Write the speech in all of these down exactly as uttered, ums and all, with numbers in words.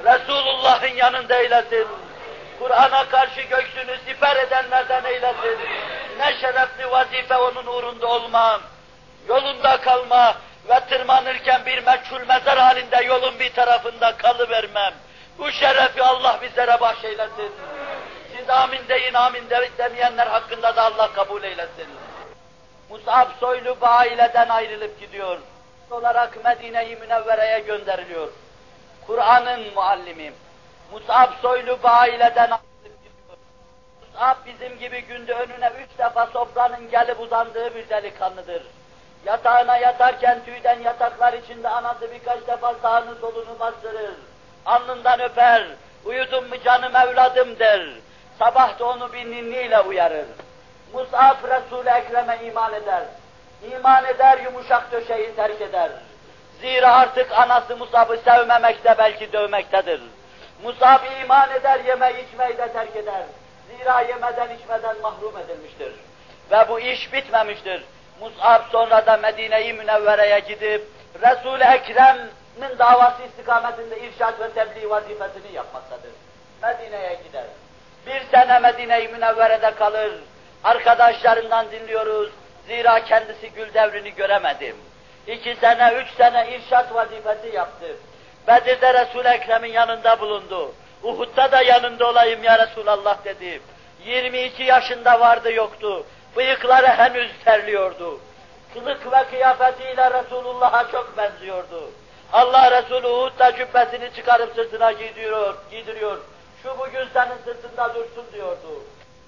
Resulullah'ın yanında eylesin. Kur'an'a karşı göğsünü siper edenlerden eylesin. Ne şerefli vazife onun uğrunda olma, yolunda kalma ve tırmanırken bir meçhul mezar halinde yolun bir tarafında kalıvermem. Bu şerefi Allah bizlere bahşeylesin. Siz amin deyin, amin de demeyenler hakkında da Allah kabul eylesin. Mus'ab soylu bu aileden ayrılıp gidiyor. Olarak Medine-i Münevvere'ye gönderiliyor. Kur'an'ın muallimi. Mus'ab soylu bu aileden ayrılıp gidiyor. Mus'ab bizim gibi günde önüne üç defa sofranın gelip uzandığı bir delikanlıdır. Yatağına yatarken tüyden yataklar içinde anası birkaç defa sağını solunu bastırır. Alnından öper, uyudun mu canım evladım der. Sabah da onu bir ninniyle uyarır. Mus'ab Resul-i Ekrem'e iman eder. İman eder, yumuşak döşeği terk eder. Zira artık anası Mus'ab'ı sevmemekte, belki dövmektedir. Mus'ab iman eder, yemeği içmeyi de terk eder. Zira yemeden içmeden mahrum edilmiştir. Ve bu iş bitmemiştir. Mus'ab sonra da Medine-i Münevvere'ye gidip Resul-i Ekrem'in davası istikametinde irşad ve tebliğ vazifesini yapmaktadır. Medine'ye gider. Bir sene Medine-i Münevvere'de kalır. Arkadaşlarından dinliyoruz. Zira kendisi gül devrini göremedim. İki sene, üç sene irşad vazifesi yaptı. Bedir'de Resul-i Ekrem'in yanında bulundu. Uhud'da da yanında olayım ya Resulallah dedi. yirmi iki yaşında vardı yoktu. Bıyıkları henüz terliyordu. Kılık ve kıyafetiyle Resulullah'a çok benziyordu. Allah Resulü Uhud'da cübbesini çıkarıp sırtına giydiriyor, giydiriyor. Şu bugün senin sırtında dursun diyordu.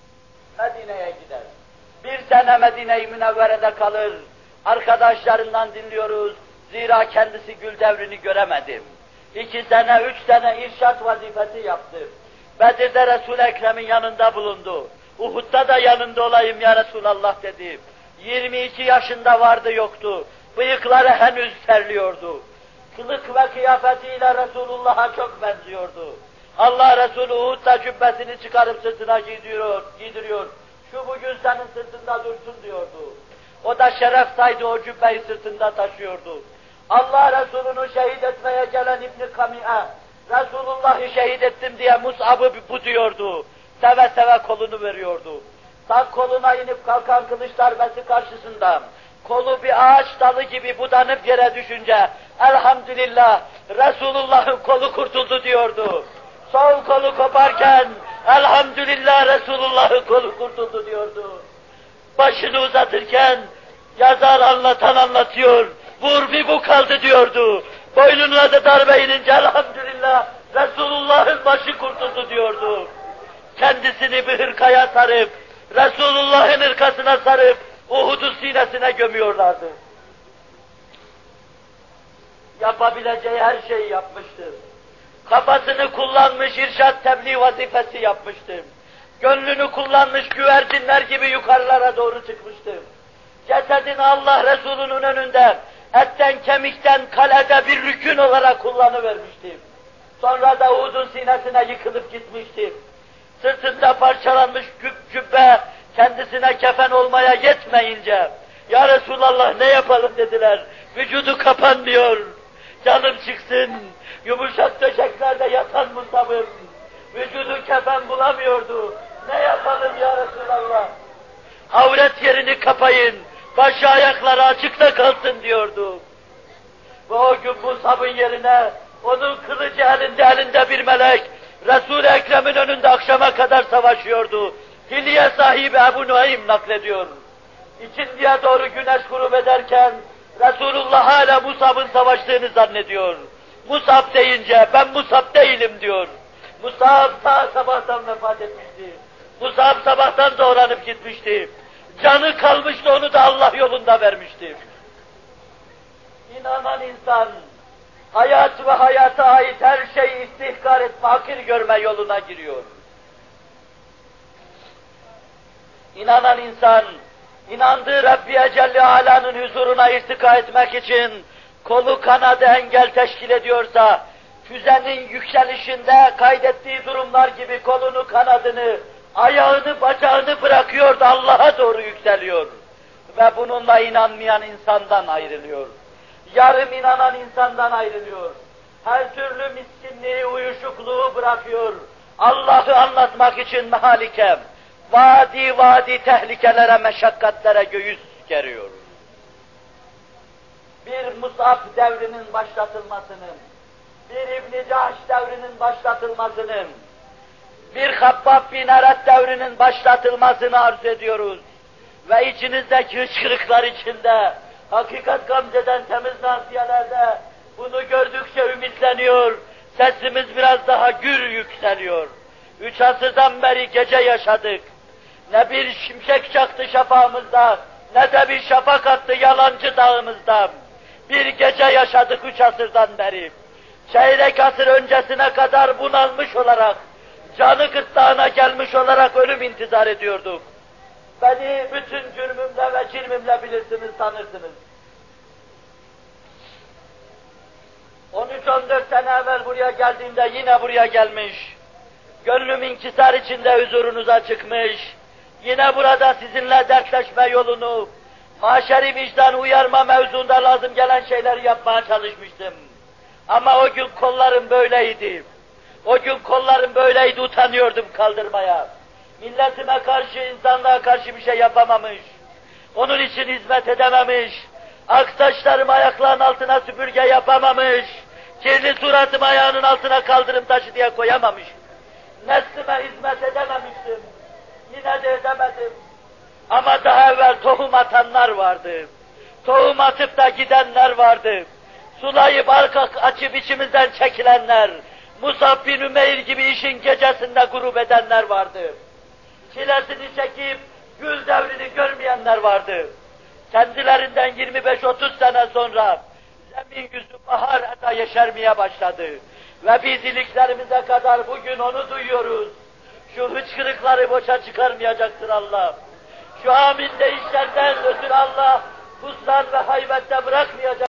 Medine'ye gider. Bir sene Medine-i Münevvere'de kalır. Arkadaşlarından dinliyoruz. Zira kendisi gül devrini göremedim. İki sene, üç sene irşad vazifesi yaptı. Bedir'de Resul-i Ekrem'in yanında bulundu. Uhud'da da yanında olayım ya Resulallah dedi. yirmi iki yaşında vardı yoktu. Bıyıkları henüz terliyordu. Kılık ve kıyafetiyle Resulullah'a çok benziyordu. Allah Resulü Uhud'da cübbesini çıkarıp sırtına giydiriyor, giydiriyor. Şu bugün senin sırtında dursun diyordu. O da şeref saydı, o cübbeyi sırtında taşıyordu. Allah Resulü'nü şehit etmeye gelen İbn-i Kami'e, Resulullah'ı şehit ettim diye Mus'ab'ı bu diyordu. Seve seve kolunu veriyordu. Sağ koluna inip kalkan kılıç darbesi karşısında, kolu bir ağaç dalı gibi budanıp yere düşünce, elhamdülillah Resulullah'ın kolu kurtuldu diyordu. Sol kolu koparken, elhamdülillah Resulullah'ın kolu kurtuldu diyordu. Başını uzatırken, yazar anlatan anlatıyor, vur bir bu kaldı diyordu. Boynuna da darbe inince elhamdülillah Resulullah'ın başı kurtuldu diyordu. Kendisini bir hırkaya sarıp, Resulullah'ın hırkasına sarıp, Uhud'u sinesine gömüyorlardı. Yapabileceği her şeyi yapmıştır. Kafasını kullanmış, irşad tebliğ vazifesi yapmıştım. Gönlünü kullanmış, güvercinler gibi yukarılara doğru çıkmıştım. Cesedini Allah Resulü'nün önünde, etten kemikten kalede bir rükün olarak kullanıvermiştim. Sonra da Uhud'un sinesine yıkılıp gitmiştim. Sırtında parçalanmış cübbe, kendisine kefen olmaya yetmeyince, ya Resulallah ne yapalım dediler, vücudu kapanmıyor, canım çıksın, yumuşak döşeklerde yatan Musab'ım, vücudu kefen bulamıyordu, ne yapalım ya Resulallah, avret yerini kapayın, başı ayakları açıkta kalsın diyordu. Ve o gün Musab'ın yerine, onun kılıcı elinde elinde bir melek, Resul-i Ekrem'in önünde akşama kadar savaşıyordu. Hilye sahibi Ebu Nuaym naklediyor. İkindiye doğru güneş grup ederken, Resulullah hala Musab'ın savaştığını zannediyor. Musab deyince, ben Musab değilim diyor. Musab ta sabahtan vefat etmişti. Musab sabahtan doğranıp gitmişti. Canı kalmıştı, onu da Allah yolunda vermişti. İnanan insan, hayat ve hayata ait her şeyi istihkar etme, hakir görme yoluna giriyor. İnanan insan, inandığı Rabbi Celle Ala'nın huzuruna irtika etmek için kolu kanadı engel teşkil ediyorsa, füzenin yükselişinde kaydettiği durumlar gibi kolunu kanadını, ayağını bacağını bırakıyor da Allah'a doğru yükseliyor. Ve bununla inanmayan insandan ayrılıyor. Yarım inanan insandan ayrılıyor. her türlü miskinliği, uyuşukluğu bırakıyor. Allah'ı anlatmak için mehalike, vadi vadi tehlikelere, meşakkatlere göğüs geriyor. Bir Mus'ab devrinin başlatılmasının, bir İbn-i Cahş devrinin başlatılmasının, bir Habbab bin Eret devrinin başlatılmasını arzu ediyoruz. Ve içinizdeki hıçkırıklar içinde, hakikat gamzeden temiz nasiyelerde bunu gördükçe ümitleniyor, sesimiz biraz daha gür yükseliyor. Üç asırdan beri gece yaşadık. Ne bir şimşek çaktı şafağımızda, ne de bir şafak attı yalancı dağımızda. Bir gece yaşadık üç asırdan beri. Çeyrek asır öncesine kadar bunalmış olarak, canı gırtlağına gelmiş olarak ölüm intizar ediyorduk. Beni bütün cürmümle ve cirmimle bilirsiniz, tanırsınız. on üç on dört sene evvel buraya geldiğimde yine buraya gelmiş. Gönlüm inkisar içinde huzurunuza çıkmış. Yine burada sizinle dertleşme yolunu, maşeri vicdanı uyarma mevzuunda lazım gelen şeyleri yapmaya çalışmıştım. Ama o gün kollarım böyleydi. O gün kollarım böyleydi, utanıyordum kaldırmaya. Milletime karşı, insanlığa karşı bir şey yapamamış. Onun için hizmet edememiş. Aksaçlarım ayaklarının altına süpürge yapamamış. Kirli suratım ayağının altına kaldırım taşı diye koyamamış. Neslime hizmet edememiştim. Yine de edemedim. Ama daha evvel tohum atanlar vardı. Tohum atıp da gidenler vardı. Sulayıp arka açıp içimizden çekilenler. Musab bin Ümeyr gibi işin gecesinde grup edenler vardı. Çilesini çekip gül devrini görmeyenler vardı. Kendilerinden yirmi beş otuz sene sonra zemin yüzü bahar eda yeşermeye başladı. Ve biz iliklerimize kadar bugün onu duyuyoruz. Şu hıçkırıkları boşa çıkarmayacaktır Allah. Şu amin deyişlerden ötürü Allah husran ve haybette bırakmayacak.